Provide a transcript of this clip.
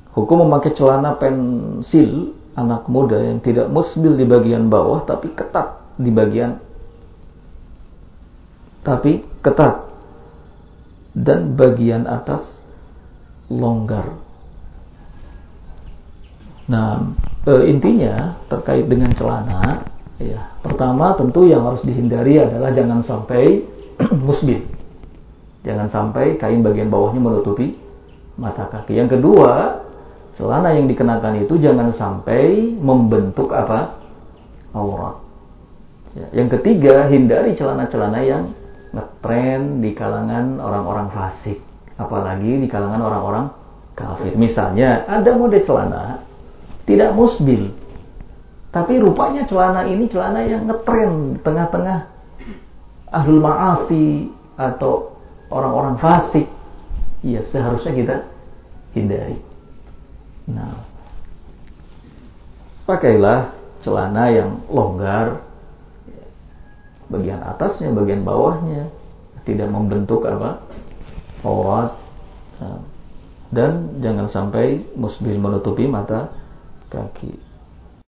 Hukum memakai celana pensil anak muda yang tidak musbil di bagian bawah tapi ketat dan bagian atas longgar. Nah, intinya terkait dengan celana, ya, pertama tentu yang harus dihindari adalah jangan sampai musbil. Jangan sampai kain bagian bawahnya menutupi mata kaki. Yang kedua, celana yang dikenakan itu jangan sampai membentuk aurat. Ya. Yang ketiga, hindari celana-celana yang ngetren di kalangan orang-orang fasik, apalagi di kalangan orang-orang kafir. Misalnya, ada model celana tidak musbil, tapi rupanya celana ini celana yang ngetren di tengah-tengah ahlul ma'asi atau orang-orang fasik. Ya, seharusnya kita hindari. Nah, pakailah celana yang longgar, bagian atasnya, bagian bawahnya tidak membentuk aurat, dan jangan sampai musbil menutupi mata kaki.